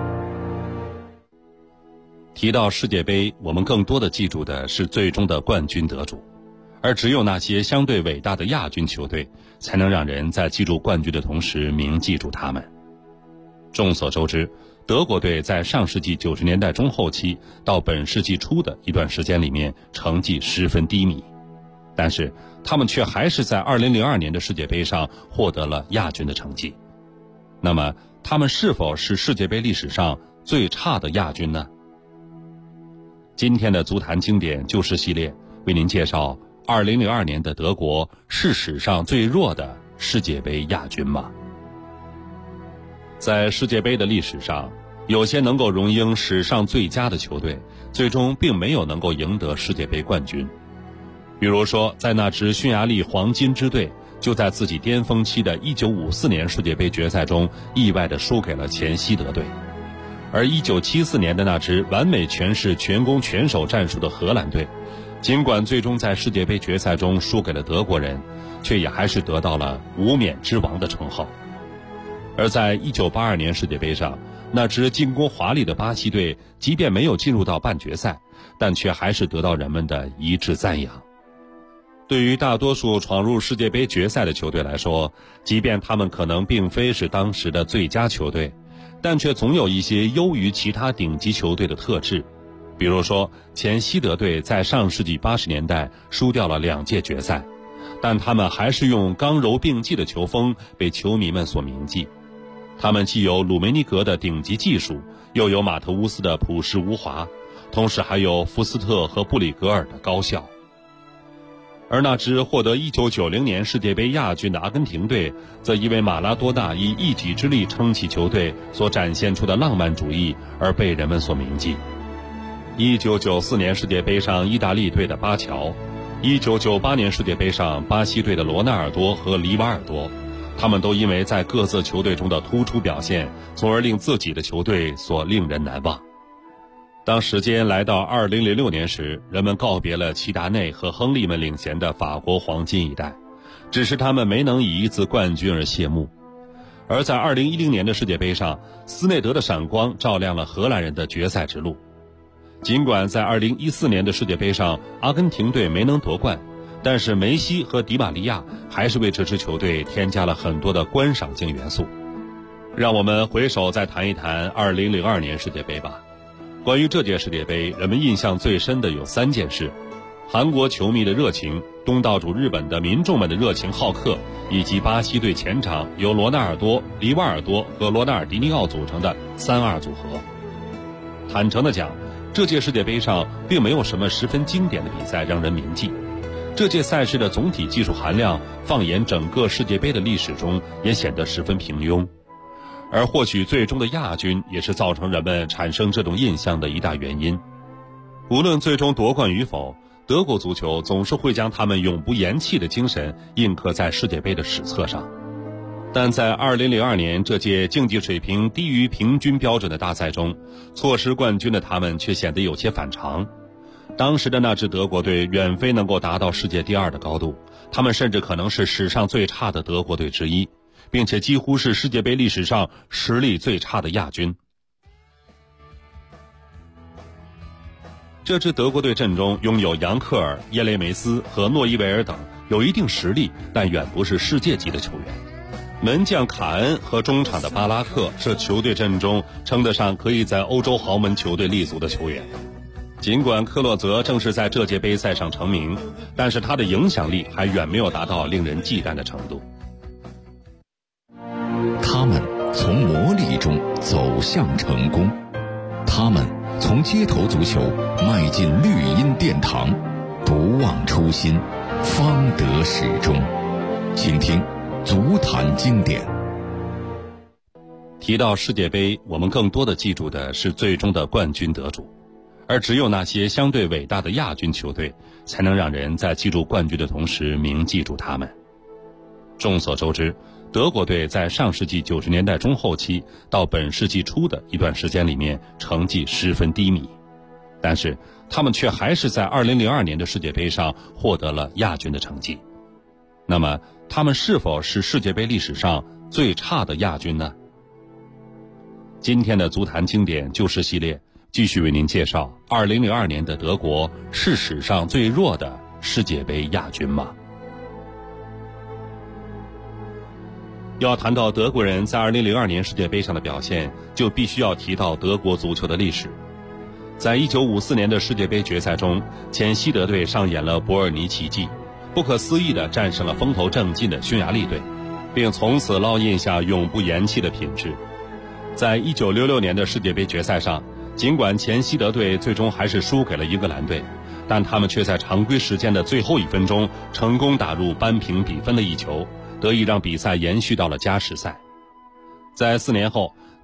提到世界杯，我们更多的记住的是最终的冠军得主，而只有那些相对伟大的亚军球队，才能让人在记住冠军的同时铭记住他们。众所周知，德国队在上世纪90年代中后期到本世纪初的一段时间里面成绩十分低迷，但是他们却还是在2002年的世界杯上获得了亚军的成绩。那么他们是否是世界杯历史上最差的亚军呢？今天的足坛经典旧事系列为您介绍2002年的德国是史上最弱的世界杯亚军吗？在世界杯的历史上， 有些能够荣膺史上最佳的球队，最终并没有能够赢得世界杯冠军。比如说，在那支匈牙利黄金之队就在自己巅峰期的1954年世界杯决赛中意外地输给了前西德队，而1974年的那支完美诠释全攻全守战术的荷兰队，尽管最终在世界杯决赛中输给了德国人，却也还是得到了无冕之王的称号。而在1982年世界杯上，那支进攻华丽的巴西队即便没有进入到半决赛，但却还是得到人们的一致赞扬。对于大多数闯入世界杯决赛的球队来说，即便他们可能并非是当时的最佳球队，但却总有一些优于其他顶级球队的特质。比如说，前西德队在上世纪80年代输掉了2届决赛，但他们还是用刚柔并济的球风被球迷们所铭记。他们既有鲁梅尼格的顶级技术，又有马特乌斯的朴实无华，同时还有福斯特和布里格尔的高效。而那支获得1990年世界杯亚军的阿根廷队，则因为马拉多纳以一己之力撑起球队所展现出的浪漫主义而被人们所铭记。1994年世界杯上意大利队的巴乔，1998年世界杯上巴西队的罗纳尔多和里瓦尔多，他们都因为在各自球队中的突出表现，从而令自己的球队所令人难忘。当时间来到2006年时，人们告别了齐达内和亨利们领衔的法国黄金一代，只是他们没能以一次冠军而谢幕。而在2010年的世界杯上，斯内德的闪光照亮了荷兰人的决赛之路。尽管在2014年的世界杯上，阿根廷队没能夺冠，但是梅西和迪玛利亚还是为这支球队添加了很多的观赏性元素。让我们回首再谈一谈2002年世界杯吧。关于这届世界杯，人们印象最深的有3件事：韩国球迷的热情、东道主日本的民众们的热情好客，以及巴西队前场由罗纳尔多、里瓦尔多和罗纳尔迪尼奥组成的3-2组合。坦诚地讲，这届世界杯上并没有什么十分经典的比赛让人铭记。这届赛事的总体技术含量，放眼整个世界杯的历史中，也显得十分平庸。而获取最终的亚军，也是造成人们产生这种印象的一大原因。无论最终夺冠与否，德国足球总是会将他们永不言弃的精神印刻在世界杯的史册上。但在2002年这届竞技水平低于平均标准的大赛中，错失冠军的他们却显得有些反常。当时的那支德国队远非能够达到世界第2的高度，他们甚至可能是史上最差的德国队之一，并且几乎是世界杯历史上实力最差的亚军。这支德国队阵中拥有扬克尔、耶雷梅斯和诺伊维尔等有一定实力但远不是世界级的球员。门将卡恩和中场的巴拉克是球队阵中称得上可以在欧洲豪门球队立足的球员。尽管克洛泽正是在这届杯赛上成名，但是他的影响力还远没有达到令人忌惮的程度。 他们从磨砺中走向成功，他们从街头足球迈进绿茵殿堂，不忘初心，方得始终。请听足坛经典。 提到世界杯，我们更多的记住的是最终的冠军得主，而只有那些相对伟大的亚军球队，才能让人在记住冠军的同时铭记住他们。众所周知，德国队在上世纪90年代中后期到本世纪初的一段时间里面成绩十分低迷，但是他们却还是在2002年的世界杯上获得了亚军的成绩。那么他们是否是世界杯历史上最差的亚军呢？今天的足坛经典旧事系列继续为您介绍2002年的德国是史上最弱的世界杯亚军吗？要谈到德国人在2002年世界杯上的表现，就必须要提到德国足球的历史。在1954年的世界杯决赛中，前西德队上演了伯尔尼奇迹，不可思议地战胜了风头正劲的匈牙利队，并从此烙印下永不言弃的品质。在1966年的世界杯决赛上，尽管前西德队最终还是输给了英格兰队，但他们却在常规时间的最后1分钟成功打入扳平比分的一球，得以让比赛延续到了加时赛。在4年后，德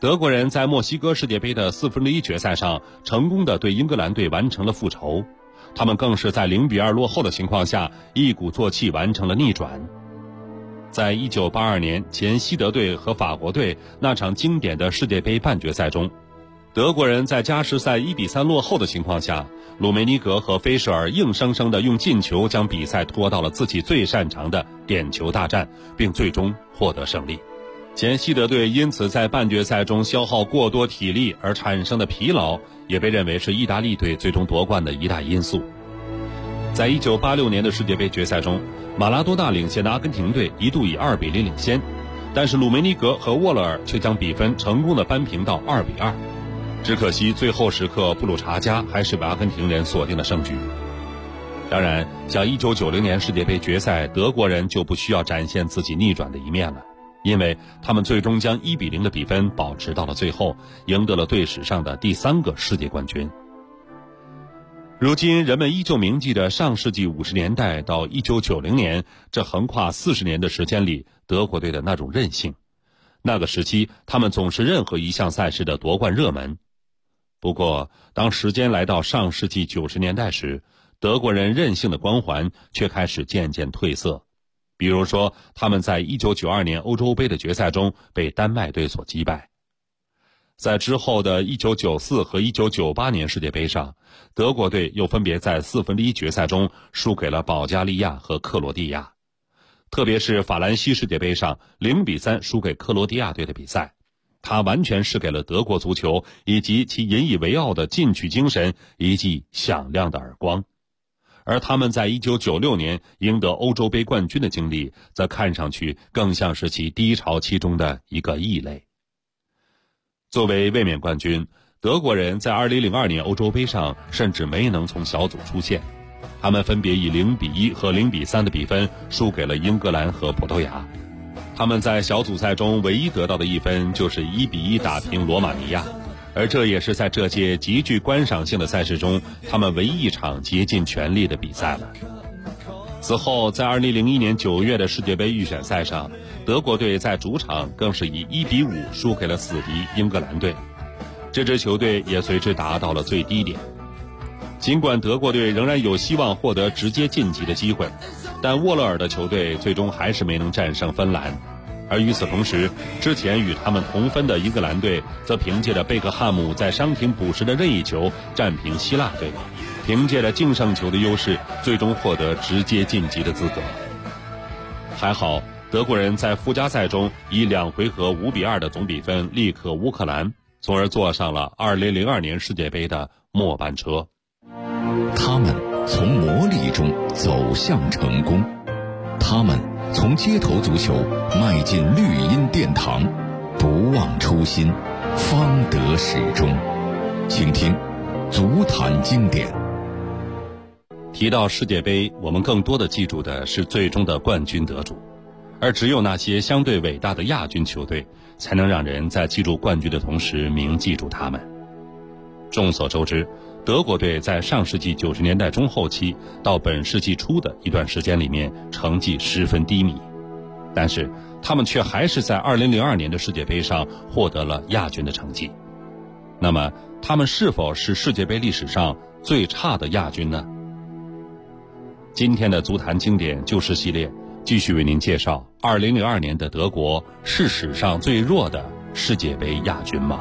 德国人在墨西哥世界杯的1/4决赛上成功地对英格兰队完成了复仇，他们更是在0-2落后的情况下一鼓作气完成了逆转。在1982年前西德队和法国队那场经典的世界杯半决赛中，德国人在加时赛1-3落后的情况下，鲁梅尼格和菲舍尔硬生生地用进球将比赛拖到了自己最擅长的点球大战，并最终获得胜利。前西德队因此在半决赛中消耗过多体力而产生的疲劳，也被认为是意大利队最终夺冠的一大因素。在1986年的世界杯决赛中，马拉多纳领衔的阿根廷队一度以2-0领先，但是鲁梅尼格和沃勒尔却将比分成功地扳平到2-2。只可惜最后时刻布鲁查加还是为阿根廷人锁定了胜局。当然，像1990年世界杯决赛，德国人就不需要展现自己逆转的一面了，因为他们最终将1-0的比分保持到了最后，赢得了队史上的第3个世界冠军。如今人们依旧铭记着上世纪50年代到1990年这横跨40年的时间里德国队的那种韧性。那个时期他们总是任何一项赛事的夺冠热门。不过当时间来到上世纪90年代时，德国人韧性的光环却开始渐渐褪色。比如说他们在1992年欧洲杯的决赛中被丹麦队所击败。在之后的1994和1998年世界杯上，德国队又分别在1/4决赛中输给了保加利亚和克罗地亚。特别是法兰西世界杯上0-3输给克罗地亚队的比赛，它完全是给了德国足球以及其引以为傲的进取精神一记响亮的耳光。而他们在1996年赢得欧洲杯冠军的经历，则看上去更像是其低潮期中的一个异类。作为卫冕冠军，德国人在2002年欧洲杯上甚至没能从小组出线，他们分别以0-1和0-3的比分输给了英格兰和葡萄牙。他们在小组赛中唯一得到的一分就是1-1打平罗马尼亚，而这也是在这届极具观赏性的赛事中他们唯一一场竭尽全力的比赛了。此后在2001年9月的世界杯预选赛上，德国队在主场更是以1-5输给了死敌英格兰队，这支球队也随之达到了最低点。尽管德国队仍然有希望获得直接晋级的机会，但沃勒尔的球队最终还是没能战胜芬兰。而与此同时，之前与他们同分的英格兰队则凭借着贝克汉姆在伤停补时的任意球战平希腊队，凭借着净胜球的优势最终获得直接晋级的资格。还好德国人在附加赛中以2回合5-2的总比分力克乌克兰，从而坐上了2002年世界杯的末班车。 他们从磨砺中走向成功，他们从街头足球迈进绿茵殿堂，不忘初心，方得始终。请听足坛经典。 提到世界杯，我们更多的记住的是最终的冠军得主，而只有那些相对伟大的亚军球队，才能让人在记住冠军的同时铭记住他们。众所周知，德国队在上世纪90年代中后期到本世纪初的一段时间里面成绩十分低迷，但是他们却还是在2002年的世界杯上获得了亚军的成绩。那么他们是否是世界杯历史上最差的亚军呢？今天的足坛经典旧事系列继续为您介绍2002年的德国是史上最弱的世界杯亚军吗？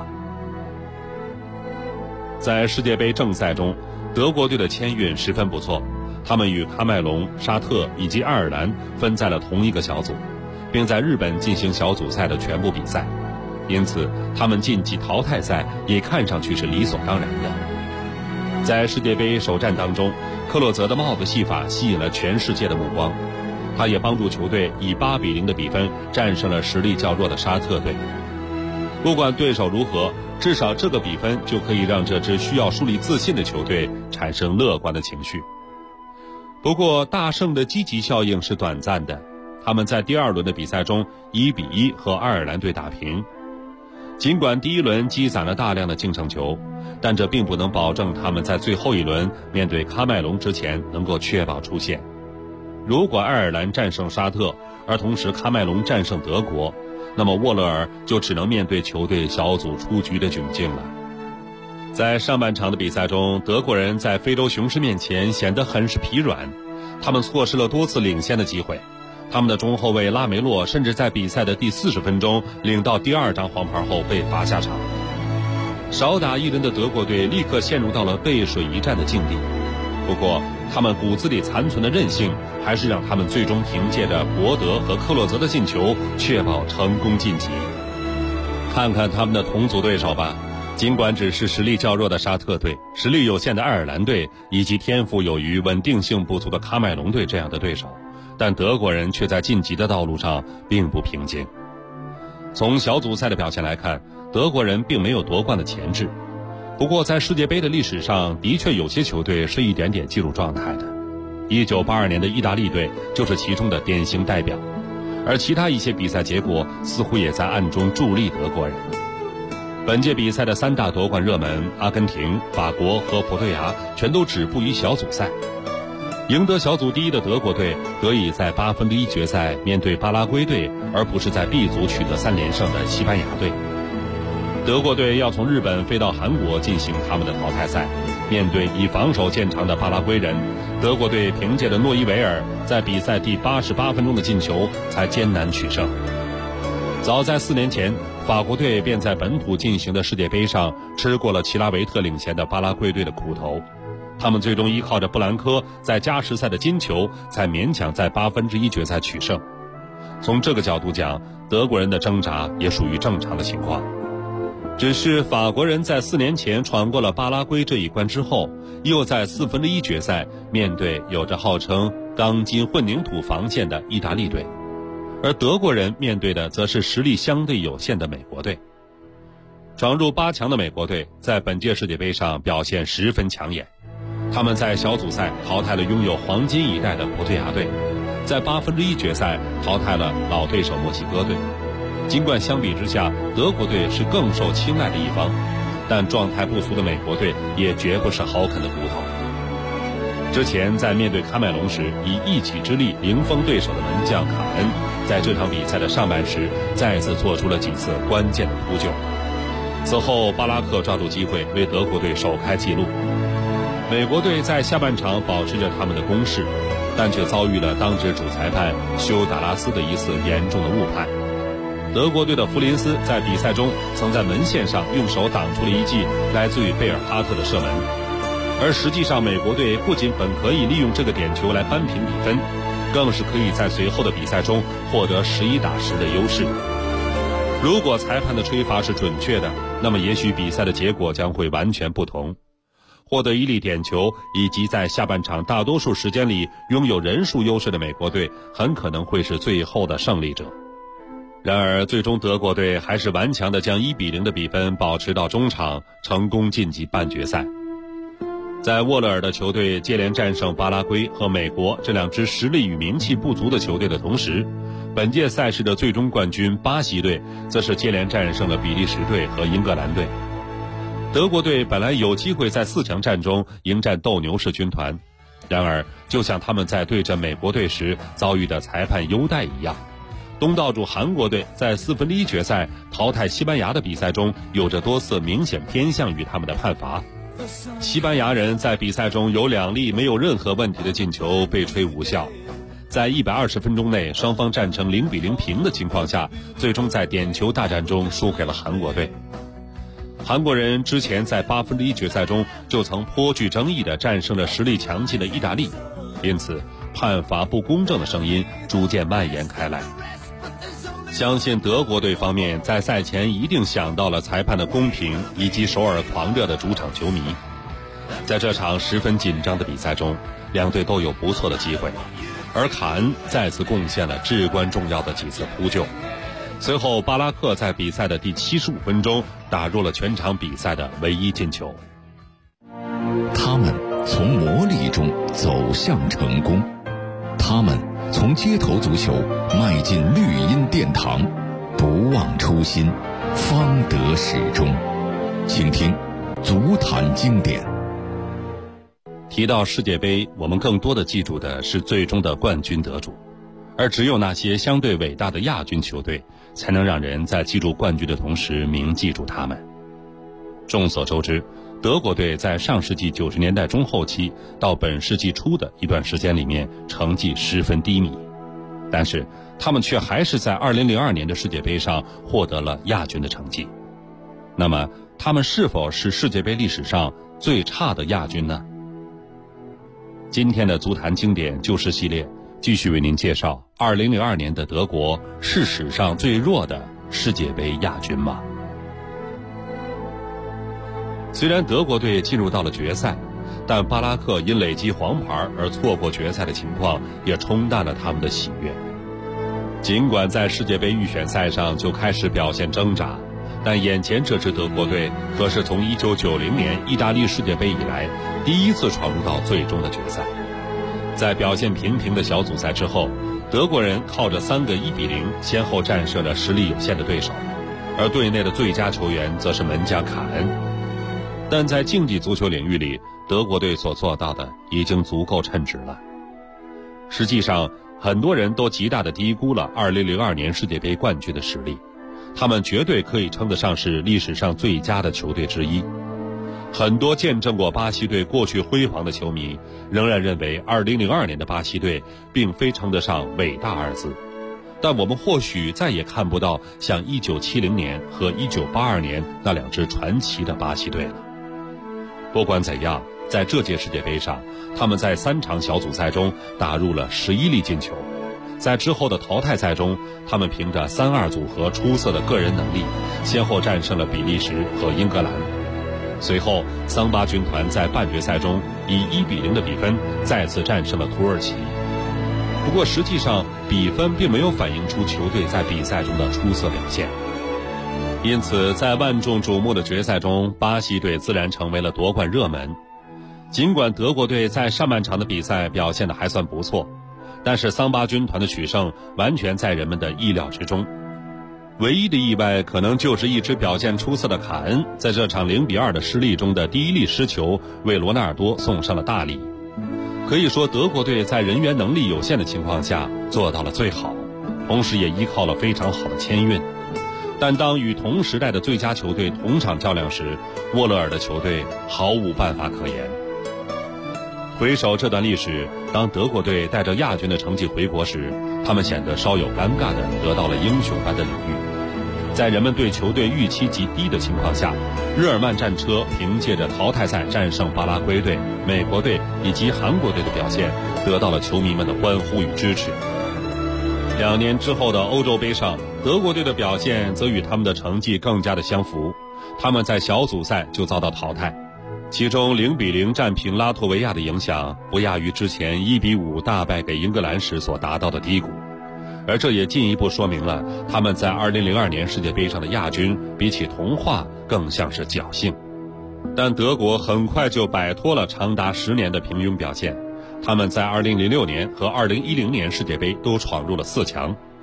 在世界杯正赛中，德国队的签运十分不错，他们与喀麦隆、沙特以及爱尔兰分在了同一个小组，并在日本进行小组赛的全部比赛，因此他们晋级淘汰赛也看上去是理所当然的。在世界杯首战当中，克洛泽的帽子戏法吸引了全世界的目光，他也帮助球队以8-0的比分战胜了实力较弱的沙特队。不管对手如何，至少这个比分就可以让这支需要树立自信的球队产生乐观的情绪。不过大胜的积极效应是短暂的，他们在第2轮的比赛中1-1和爱尔兰队打平。尽管第1轮积攒了大量的净胜球，但这并不能保证他们在最后一轮面对喀麦隆之前能够确保出线。如果爱尔兰战胜沙特，而同时喀麦隆战胜德国， 那么沃勒尔就只能面对球队小组出局的窘境了。在上半场的比赛中，德国人在非洲雄狮面前显得很是疲软，他们错失了多次领先的机会。他们的中后卫拉梅洛甚至在比赛的第40分钟领到第2张黄牌后被罚下场。少打一人的德国队立刻陷入到了背水一战的境地。不过他们骨子里残存的韧性还是让他们最终凭借着博德和克洛泽的进球确保成功晋级。看看他们的同组对手吧，尽管只是实力较弱的沙特队、实力有限的爱尔兰队以及天赋有余稳定性不足的喀麦隆队这样的对手，但德国人却在晋级的道路上并不平静。从小组赛的表现来看，德国人并没有夺冠的潜质。不过在世界杯的历史上，的确有些球队是一点点进入状态的。1982年的意大利队就是其中的典型代表，而其他一些比赛结果似乎也在暗中助力德国人。本届比赛的3大夺冠热门阿根廷、法国和葡萄牙全都止步于小组赛。赢得小组第1的德国队得以在1/8决赛面对巴拉圭队，而不是在 B 组取得3连胜的西班牙队。德国队要从日本飞到韩国进行他们的淘汰赛，面对以防守见长的巴拉圭人，德国队凭借着诺伊维尔在比赛第88分钟的进球才艰难取胜。早在4年前，法国队便在本土进行的世界杯上吃过了齐拉维特领衔的巴拉圭队的苦头，他们最终依靠着布兰科在加时赛的金球才勉强在1/8决赛取胜。从这个角度讲，德国人的挣扎也属于正常的情况。只是法国人在4年前闯过了巴拉圭这一关之后，又在1/4决赛面对有着号称钢筋混凝土防线的意大利队，而德国人面对的则是实力相对有限的美国队。闯入8强的美国队在本届世界杯上表现十分抢眼，他们在小组赛淘汰了拥有黄金一代的葡萄牙队，在1/8决赛淘汰了老对手墨西哥队。尽管相比之下德国队是更受青睐的一方，但状态不俗的美国队也绝不是好啃的骨头。之前在面对喀麦隆时以一己之力零封对手的门将卡恩，在这场比赛的上半时再次做出了几次关键的扑救。此后巴拉克抓住机会为德国队首开纪录。美国队在下半场保持着他们的攻势，但却遭遇了当值主裁判休达拉斯的一次严重的误判。德国队的弗林斯在比赛中曾在门线上用手挡出了一记来自于贝尔哈特的射门，而实际上美国队不仅本可以利用这个点球来扳平比分，更是可以在随后的比赛中获得11打10的优势。如果裁判的吹罚是准确的，那么也许比赛的结果将会完全不同。获得一粒点球以及在下半场大多数时间里拥有人数优势的美国队很可能会是最后的胜利者。然而最终德国队还是顽强地将1-0的比分保持到中场，成功晋级半决赛。在沃勒尔的球队接连战胜巴拉圭和美国这2支实力与名气不足的球队的同时，本届赛事的最终冠军巴西队则是接连战胜了比利时队和英格兰队。德国队本来有机会在4强战中迎战斗牛士军团，然而就像他们在对阵美国队时遭遇的裁判优待一样，东道主韩国队在1/4决赛淘汰西班牙的比赛中有着多次明显偏向于他们的判罚。西班牙人在比赛中有2粒没有任何问题的进球被吹无效，在120分钟内双方战成0-0平的情况下，最终在点球大战中输给了韩国队。韩国人之前在1/8决赛中就曾颇具争议地战胜了实力强劲的意大利，因此判罚不公正的声音逐渐蔓延开来。相信德国队方面在赛前一定想到了裁判的公平以及首尔狂热的主场球迷。在这场十分紧张的比赛中，2队都有不错的机会，而卡恩再次贡献了至关重要的几次扑救。随后巴拉克在比赛的第75分钟打入了全场比赛的唯一进球。 他们从磨砺中走向成功，他们从街头足球迈进绿茵殿堂，不忘初心，方得始终。请听足坛经典。 提到世界杯，我们更多的记住的是最终的冠军得主， 而只有那些相对伟大的亚军球队，才能让人在记住冠军的同时铭记住他们。众所周知，德国队在上世纪90年代中后期到本世纪初的一段时间里面成绩十分低迷，但是他们却还是在2002年的世界杯上获得了亚军的成绩。那么他们是否是世界杯历史上最差的亚军呢？今天的足坛经典旧事系列继续为您介绍2002年的德国是史上最弱的世界杯亚军吗？虽然德国队进入到了决赛，但巴拉克因累积黄牌而错过决赛的情况也冲淡了他们的喜悦。尽管在世界杯预选赛上就开始表现挣扎，但眼前这支德国队可是从1990年意大利世界杯以来第一次闯入到最终的决赛。在表现平平的小组赛之后，德国人靠着3个1-0先后战胜了实力有限的对手，而队内的最佳球员则是门将卡恩。但在竞技足球领域里，德国队所做到的已经足够称职了。实际上，很多人都极大地低估了2002年世界杯冠军的实力，他们绝对可以称得上是历史上最佳的球队之一。很多见证过巴西队过去辉煌的球迷仍然认为2002年的巴西队并非称得上伟大二字，但我们或许再也看不到像1970年和1982年那2支传奇的巴西队了。不管怎样，在这届世界杯上，他们在3场小组赛中打入了11粒进球。在之后的淘汰赛中，他们凭着3-2组合出色的个人能力，先后战胜了比利时和英格兰。随后，桑巴军团在半决赛中以1-0的比分再次战胜了土耳其。不过实际上，比分并没有反映出球队在比赛中的出色表现。因此，在万众瞩目的决赛中，巴西队自然成为了夺冠热门。尽管德国队在上半场的比赛表现得还算不错，但是桑巴军团的取胜完全在人们的意料之中。唯一的意外可能就是一支表现出色的卡恩在这场0-2的失利中的第一粒失球为罗纳尔多送上了大礼。可以说，德国队在人员能力有限的情况下做到了最好，同时也依靠了非常好的签运。但当与同时代的最佳球队同场较量时，沃勒尔的球队毫无办法可言。回首这段历史，当德国队带着亚军的成绩回国时，他们显得稍有尴尬地得到了英雄般的礼遇。在人们对球队预期极低的情况下，日耳曼战车凭借着淘汰赛战胜巴拉圭队、美国队以及韩国队的表现，得到了球迷们的欢呼与支持。2年之后的欧洲杯上，德国队的表现则与他们的成绩更加的相符，他们在小组赛就遭到淘汰。其中0-0战平拉脱维亚的影响不亚于之前1-5大败给英格兰时所达到的低谷，而这也进一步说明了他们在2002年世界杯上的亚军比起童话更像是侥幸。但德国很快就摆脱了长达10年的平庸表现，他们在2006年和2010年世界杯都闯入了4强，